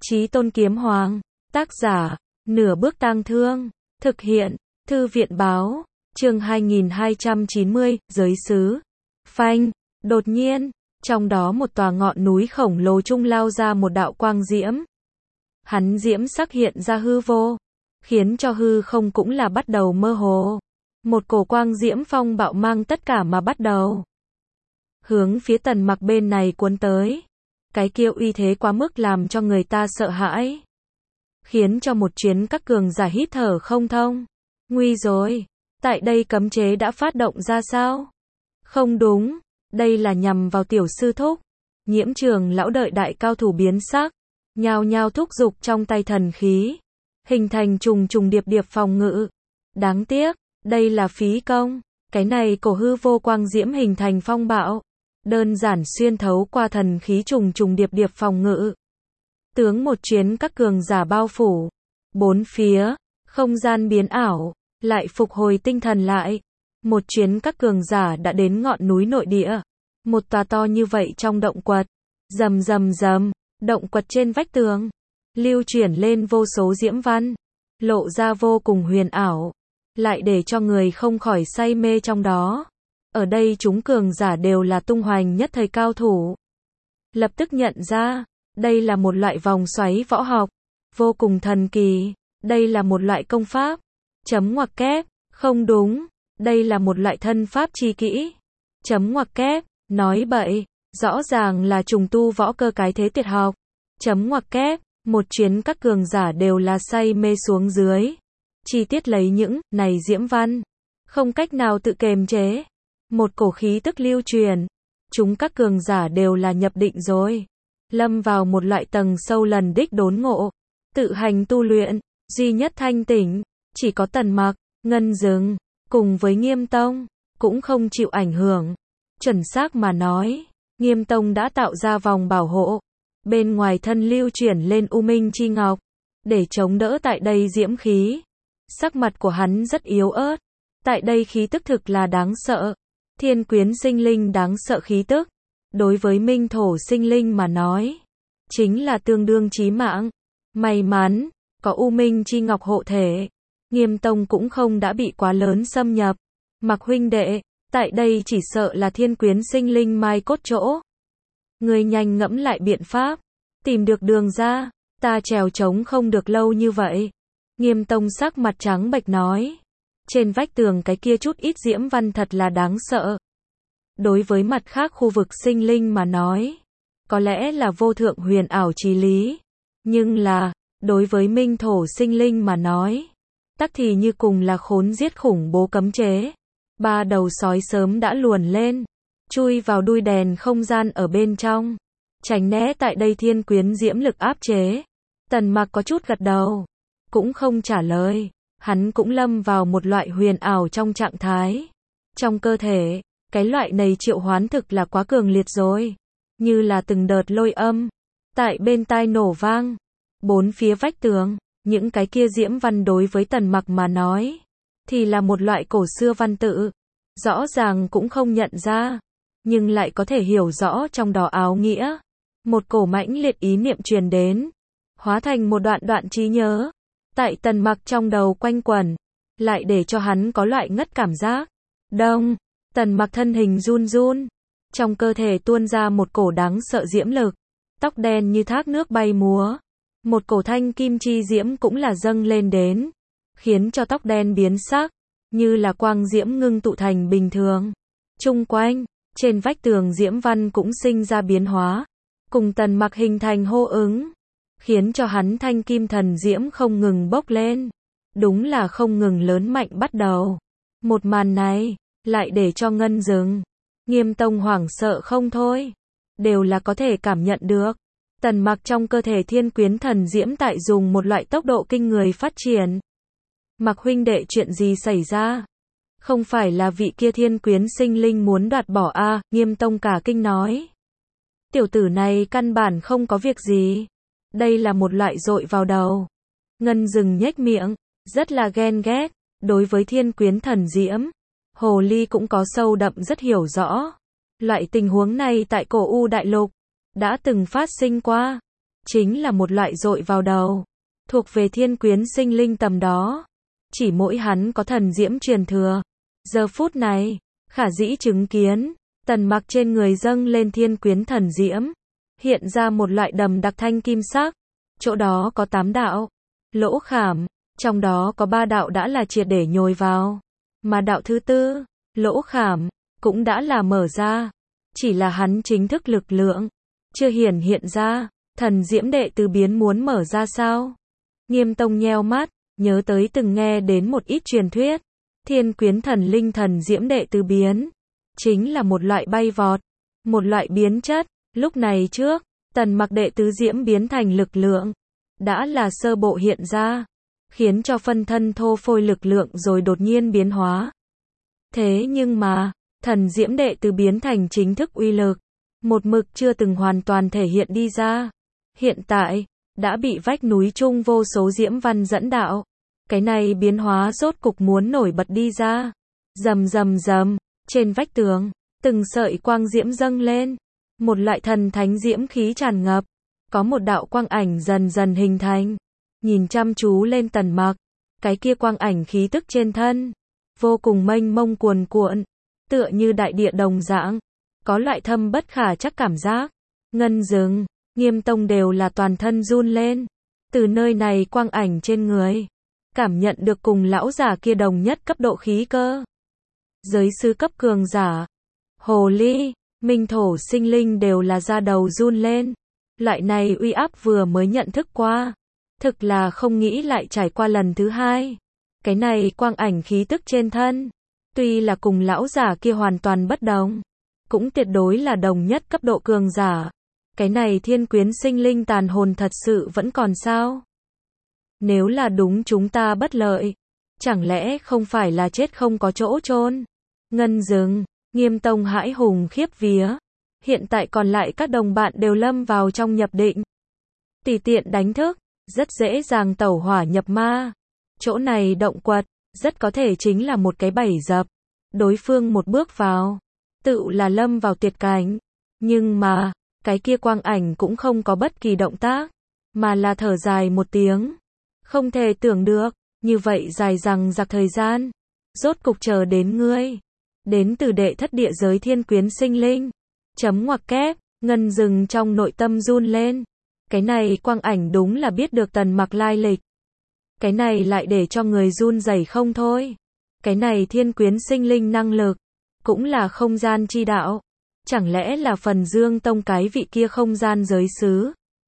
Chí Tôn Kiếm Hoàng. Tác giả, Nửa Bước Tang Thương. Thực hiện, Thư viện báo. Chương 2290, Giới Sứ. Phanh, đột nhiên, trong đó một tòa ngọn núi khổng lồ trung lao ra một đạo quang diễm. Hắn diễm sắc hiện ra hư vô, khiến cho hư không cũng là bắt đầu mơ hồ. Một cổ quang diễm phong bạo mang tất cả mà bắt đầu hướng phía Tần Mặc bên này cuốn tới. Cái kia uy thế quá mức làm cho người ta sợ hãi, khiến cho một chuyến các cường giả hít thở không thông. Nguy rồi, tại đây cấm chế đã phát động ra sao? Không đúng, đây là nhằm vào tiểu sư thúc. Nhiễm Trường lão đợi đại cao thủ biến sắc, nhao nhao thúc giục trong tay thần khí, hình thành trùng trùng điệp điệp phòng ngự. Đáng tiếc, đây là phí công. Cái này cổ hư vô quang diễm hình thành phong bạo, đơn giản xuyên thấu qua thần khí trùng trùng điệp điệp phòng ngự. Tướng một chuyến các cường giả bao phủ, bốn phía, không gian biến ảo, lại phục hồi tinh thần lại. Một chuyến các cường giả đã đến ngọn núi nội địa. Một tòa to như vậy trong động quật, rầm rầm rầm, động quật trên vách tường, lưu chuyển lên vô số diễm văn, lộ ra vô cùng huyền ảo, lại để cho người không khỏi say mê trong đó. Ở đây chúng cường giả đều là tung hoành nhất thời cao thủ. Lập tức nhận ra, đây là một loại vòng xoáy võ học, vô cùng thần kỳ. Đây là một loại công pháp, chấm ngoặc kép, không đúng, đây là một loại thân pháp chi kỹ, chấm ngoặc kép, nói bậy, rõ ràng là trùng tu võ cơ cái thế tuyệt học, chấm ngoặc kép. Một chuyến các cường giả đều là say mê xuống dưới. Chi tiết lấy những này diễm văn, không cách nào tự kiềm chế. Một cổ khí tức lưu truyền, chúng các cường giả đều là nhập định rồi, lâm vào một loại tầng sâu lần đích đốn ngộ, tự hành tu luyện. Duy nhất thanh tỉnh, chỉ có Tần Mặc, Ngân Dừng, cùng với Nghiêm Tông, cũng không chịu ảnh hưởng. Chuẩn xác mà nói, Nghiêm Tông đã tạo ra vòng bảo hộ, bên ngoài thân lưu chuyển lên U Minh Chi Ngọc, để chống đỡ tại đây diễm khí. Sắc mặt của hắn rất yếu ớt, tại đây khí tức thực là đáng sợ. Thiên quyến sinh linh đáng sợ khí tức, đối với minh thổ sinh linh mà nói, chính là tương đương chí mạng. May mắn, có U Minh Chi Ngọc hộ thể, Nghiêm Tông cũng không đã bị quá lớn xâm nhập. Mặc huynh đệ, tại đây chỉ sợ là thiên quyến sinh linh mai cốt chỗ. Người nhanh ngẫm lại biện pháp, tìm được đường ra, ta trèo trống không được lâu như vậy. Nghiêm Tông sắc mặt trắng bệch nói. Trên vách tường cái kia chút ít diễm văn thật là đáng sợ. Đối với mặt khác khu vực sinh linh mà nói, có lẽ là vô thượng huyền ảo chí lý. Nhưng là, đối với minh thổ sinh linh mà nói, tắc thì như cùng là khốn giết khủng bố cấm chế. Ba đầu sói sớm đã luồn lên, chui vào đuôi đèn không gian ở bên trong, tránh né tại đây thiên quyến diễm lực áp chế. Tần Mặc có chút gật đầu, cũng không trả lời. Hắn cũng lâm vào một loại huyền ảo trong trạng thái. Trong cơ thể, cái loại này triệu hoán thực là quá cường liệt rồi. Như là từng đợt lôi âm, tại bên tai nổ vang. Bốn phía vách tường, những cái kia diễm văn đối với Tần Mặc mà nói, thì là một loại cổ xưa văn tự. Rõ ràng cũng không nhận ra, nhưng lại có thể hiểu rõ trong đó áo nghĩa. Một cổ mãnh liệt ý niệm truyền đến, hóa thành một đoạn đoạn trí nhớ. Tại Tần Mặc trong đầu quanh quẩn, lại để cho hắn có loại ngất cảm giác. Đông, Tần Mặc thân hình run run, trong cơ thể tuôn ra một cổ đáng sợ diễm lực, tóc đen như thác nước bay múa, một cổ thanh kim chi diễm cũng là dâng lên đến, khiến cho tóc đen biến sắc, như là quang diễm ngưng tụ thành bình thường. Chung quanh, trên vách tường diễm văn cũng sinh ra biến hóa, cùng Tần Mặc hình thành hô ứng, khiến cho hắn thanh kim thần diễm không ngừng bốc lên, đúng là không ngừng lớn mạnh bắt đầu. Một màn này, lại để cho Ngân Dừng, Nghiêm Tông hoảng sợ không thôi, đều là có thể cảm nhận được. Tần Mặc trong cơ thể thiên quyến thần diễm tại dùng một loại tốc độ kinh người phát triển. Mặc huynh đệ, chuyện gì xảy ra? Không phải là vị kia thiên quyến sinh linh muốn đoạt bỏ a? Nghiêm Tông cả kinh nói. Tiểu tử này căn bản không có việc gì. Đây là một loại dội vào đầu. Ngân Dừng nhếch miệng, rất là ghen ghét. Đối với thiên quyến thần diễm, Hồ Ly cũng có sâu đậm rất hiểu rõ. Loại tình huống này tại cổ U Đại Lục đã từng phát sinh qua. chính là một loại dội vào đầu, thuộc về thiên quyến sinh linh tầm đó. Chỉ mỗi hắn có thần diễm truyền thừa. Giờ phút này, khả dĩ chứng kiến, Tần Mặc trên người dâng lên thiên quyến thần diễm, hiện ra một loại đầm đặc thanh kim sắc. Chỗ đó có 8 đạo lỗ khảm, trong đó có 3 đạo đã là triệt để nhồi vào, mà đạo thứ tư, lỗ khảm, cũng đã là mở ra. Chỉ là hắn chính thức lực lượng chưa hiển hiện ra. Thần diễm đệ tứ biến muốn mở ra sao? Nghiêm Tông nheo mắt, nhớ tới từng nghe đến một ít truyền thuyết. Thiên quyến thần linh thần diễm đệ tứ biến, chính là một loại bay vọt, một loại biến chất. Lúc này trước, Tần Mặc đệ tứ diễm biến thành lực lượng, đã là sơ bộ hiện ra, khiến cho phân thân thô phôi lực lượng rồi đột nhiên biến hóa. Thế nhưng mà, thần diễm đệ tứ biến thành chính thức uy lực, một mực chưa từng hoàn toàn thể hiện đi ra. Hiện tại, đã bị vách núi chung vô số diễm văn dẫn đạo. Cái này biến hóa rốt cục muốn nổi bật đi ra. Rầm rầm rầm, trên vách tường, từng sợi quang diễm dâng lên. Một loại thần thánh diễm khí tràn ngập. Có một đạo quang ảnh dần dần hình thành. Nhìn chăm chú lên Tần Mặc, cái kia quang ảnh khí tức trên thân, vô cùng mênh mông cuồn cuộn, tựa như đại địa đồng dạng, có loại thâm bất khả chắc cảm giác. Ngân Dừng, Nghiêm Tông đều là toàn thân run lên. Từ nơi này quang ảnh trên người, cảm nhận được cùng lão giả kia đồng nhất cấp độ khí cơ. Giới sứ cấp cường giả, hồ ly, minh thổ sinh linh đều là da đầu run lên. Loại này uy áp vừa mới nhận thức qua, thực là không nghĩ lại trải qua lần thứ hai. Cái này quang ảnh khí tức trên thân, tuy là cùng lão giả kia hoàn toàn bất đồng, cũng tuyệt đối là đồng nhất cấp độ cường giả. Cái này thiên quyến sinh linh tàn hồn thật sự vẫn còn sao? Nếu là đúng chúng ta bất lợi, chẳng lẽ không phải là chết không có chỗ chôn? Ngân Dừng, Nghiêm Tông hãi hùng khiếp vía. Hiện tại còn lại các đồng bạn đều lâm vào trong nhập định. Tùy tiện đánh thức, rất dễ dàng tẩu hỏa nhập ma. Chỗ này động quật, rất có thể chính là một cái bẫy dập. Đối phương một bước vào, tự là lâm vào tuyệt cảnh. Nhưng mà, cái kia quang ảnh cũng không có bất kỳ động tác, mà là thở dài một tiếng. Không thể tưởng được, như vậy dài dằng dặc thời gian, rốt cục chờ đến ngươi. Đến từ đệ thất địa giới thiên quyến sinh linh. Chấm ngoặc kép, Ngân Dừng trong nội tâm run lên. Cái này quang ảnh đúng là biết được Tần Mặc lai lịch. Cái này lại để cho người run rẩy không thôi. Cái này thiên quyến sinh linh năng lực, cũng là không gian chi đạo. Chẳng lẽ là Phần Dương Tông cái vị kia không gian giới sứ?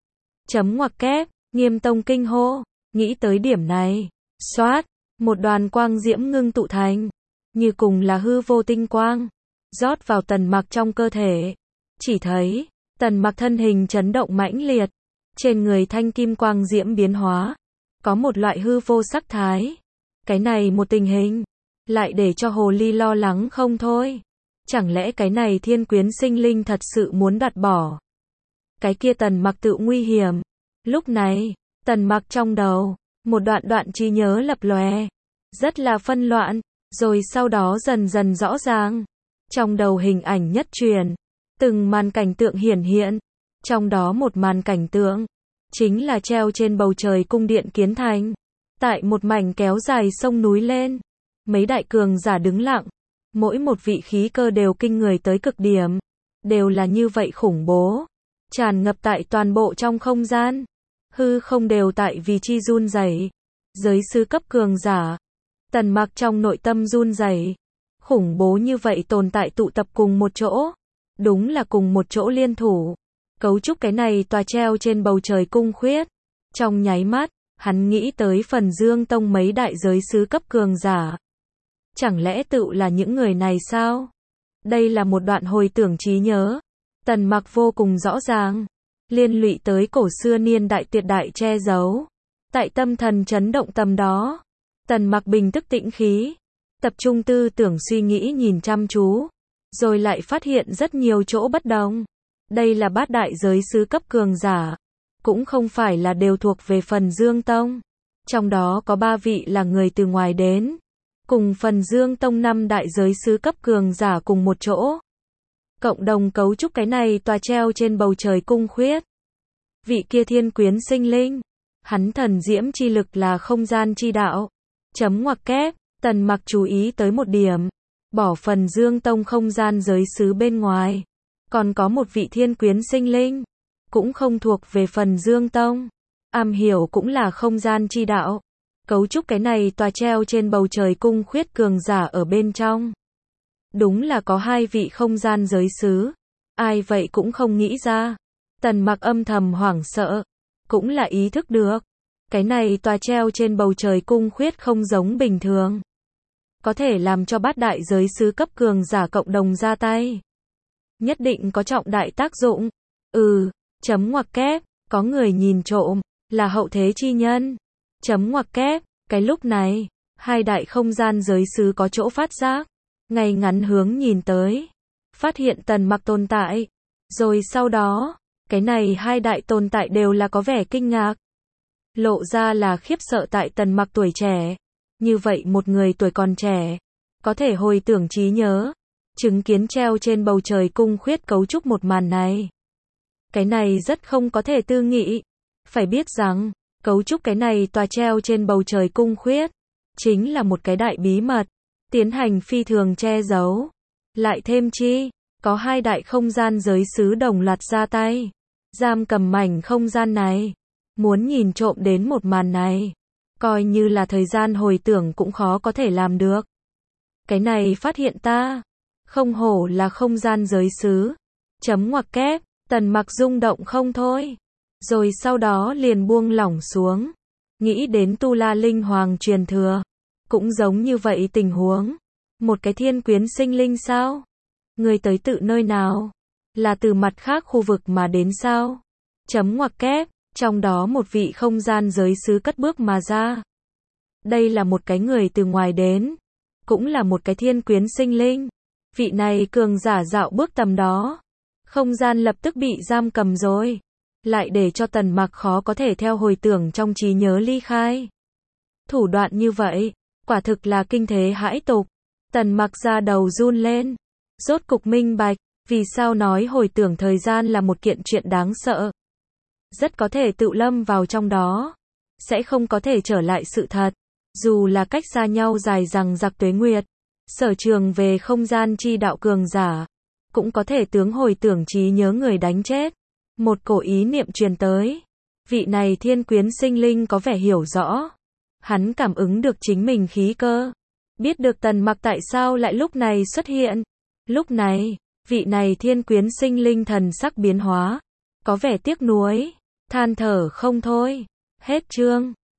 Chấm ngoặc kép, Nghiêm Tông kinh hô, nghĩ tới điểm này. Xoát, một đoàn quang diễm ngưng tụ thành, như cùng là hư vô tinh quang, rót vào Tần Mặc trong cơ thể. Chỉ thấy, Tần Mặc thân hình chấn động mãnh liệt, trên người thanh kim quang diễm biến hóa, có một loại hư vô sắc thái. Cái này một tình hình, lại để cho hồ ly lo lắng không thôi. Chẳng lẽ cái này thiên quyến sinh linh thật sự muốn đoạt bỏ? Cái kia Tần Mặc tự nguy hiểm. Lúc này, Tần Mặc trong đầu, một đoạn trí nhớ lập lòe, rất là phân loạn, rồi sau đó dần dần rõ ràng. Trong đầu hình ảnh nhất truyền, từng màn cảnh tượng hiển hiện, trong đó một màn cảnh tượng, chính là treo trên bầu trời cung điện kiến thành. Tại một mảnh kéo dài sông núi lên, mấy đại cường giả đứng lặng, mỗi một vị khí cơ đều kinh người tới cực điểm, đều là như vậy khủng bố, tràn ngập tại toàn bộ trong không gian, hư không đều tại vì chi run rẩy. Giới sứ cấp cường giả, Tần Mặc trong nội tâm run rẩy, khủng bố như vậy tồn tại tụ tập cùng một chỗ, đúng là cùng một chỗ liên thủ, cấu trúc cái này tòa treo trên bầu trời cung khuyết. Trong nháy mắt, hắn nghĩ tới Phần Dương Tông mấy đại giới sứ cấp cường giả. Chẳng lẽ tự là những người này sao? Đây là một đoạn hồi tưởng trí nhớ. Tần Mặc vô cùng rõ ràng, liên lụy tới cổ xưa niên đại tuyệt đại che giấu. Tại tâm thần chấn động tầm đó, Tần Mặc bình tức tĩnh khí, tập trung tư tưởng suy nghĩ nhìn chăm chú, rồi lại phát hiện rất nhiều chỗ bất đồng. Đây là bát đại giới sứ cấp cường giả, cũng không phải là đều thuộc về Phần Dương Tông. Trong đó có 3 vị là người từ ngoài đến, cùng Phần Dương Tông 5 đại giới sứ cấp cường giả cùng một chỗ, cộng đồng cấu trúc cái này tòa treo trên bầu trời cung khuyết. Vị kia thiên quyến sinh linh, hắn thần diễm chi lực là không gian chi đạo. Chấm ngoặc kép, Tần Mặc chú ý tới một điểm, bỏ phần Dương Tông không gian giới xứ bên ngoài, còn có một vị thiên quyến sinh linh, cũng không thuộc về phần Dương Tông, am hiểu cũng là không gian chi đạo. Cấu trúc cái này tòa treo trên bầu trời cung khuyết cường giả ở bên trong. Đúng là có hai vị không gian giới xứ, ai vậy cũng không nghĩ ra. Tần Mặc âm thầm hoảng sợ, cũng là ý thức được, cái này tòa treo trên bầu trời cung khuyết không giống bình thường, có thể làm cho bát đại giới xứ cấp cường giả cộng đồng ra tay, nhất định có trọng đại tác dụng. Chấm ngoặc kép, có người nhìn trộm, là hậu thế chi nhân. Chấm ngoặc kép, cái lúc này, hai đại không gian giới xứ có chỗ phát giác, ngay ngắn hướng nhìn tới, phát hiện Tần Mặc tồn tại, rồi sau đó, cái này hai đại tồn tại đều là có vẻ kinh ngạc, lộ ra là khiếp sợ tại Tần Mặc tuổi trẻ. Như vậy một người tuổi còn trẻ, có thể hồi tưởng trí nhớ, chứng kiến treo trên bầu trời cung khuyết cấu trúc một màn này. Cái này rất không có thể tư nghị. Phải biết rằng, cấu trúc cái này tòa treo trên bầu trời cung khuyết, chính là một cái đại bí mật, tiến hành phi thường che giấu. Lại thêm chi, có hai đại không gian giới xứ đồng loạt ra tay, giam cầm mảnh không gian này, muốn nhìn trộm đến một màn này, coi như là thời gian hồi tưởng cũng khó có thể làm được. Cái này phát hiện ta, không hổ là không gian giới xứ. Chấm ngoặc kép, Tần Mặc rung động không thôi, rồi sau đó liền buông lỏng xuống, nghĩ đến Tu La Linh Hoàng truyền thừa, cũng giống như vậy tình huống, một cái thiên quyến sinh linh sao? Người tới tự nơi nào? Là từ mặt khác khu vực mà đến sao? Chấm ngoặc kép, trong đó một vị không gian giới xứ cất bước mà ra. Đây là một cái người từ ngoài đến, cũng là một cái thiên quyến sinh linh. Vị này cường giả dạo bước tầm đó, không gian lập tức bị giam cầm rồi, lại để cho Tần Mặc khó có thể theo hồi tưởng trong trí nhớ ly khai. Thủ đoạn như vậy, quả thực là kinh thế hãi tục. Tần Mặc da đầu run lên, rốt cục minh bạch, vì sao nói hồi tưởng thời gian là một kiện chuyện đáng sợ. Rất có thể tự lâm vào trong đó, sẽ không có thể trở lại sự thật. Dù là cách xa nhau dài dằng dặc tuế nguyệt, sở trường về không gian chi đạo cường giả, cũng có thể tướng hồi tưởng trí nhớ người đánh chết. Một cổ ý niệm truyền tới. Vị này thiên quyến sinh linh có vẻ hiểu rõ. Hắn cảm ứng được chính mình khí cơ. Biết được Tần Mặc tại sao lại lúc này xuất hiện. Lúc này, vị này thiên quyến sinh linh thần sắc biến hóa, có vẻ tiếc nuối, than thở không thôi. Hết chương.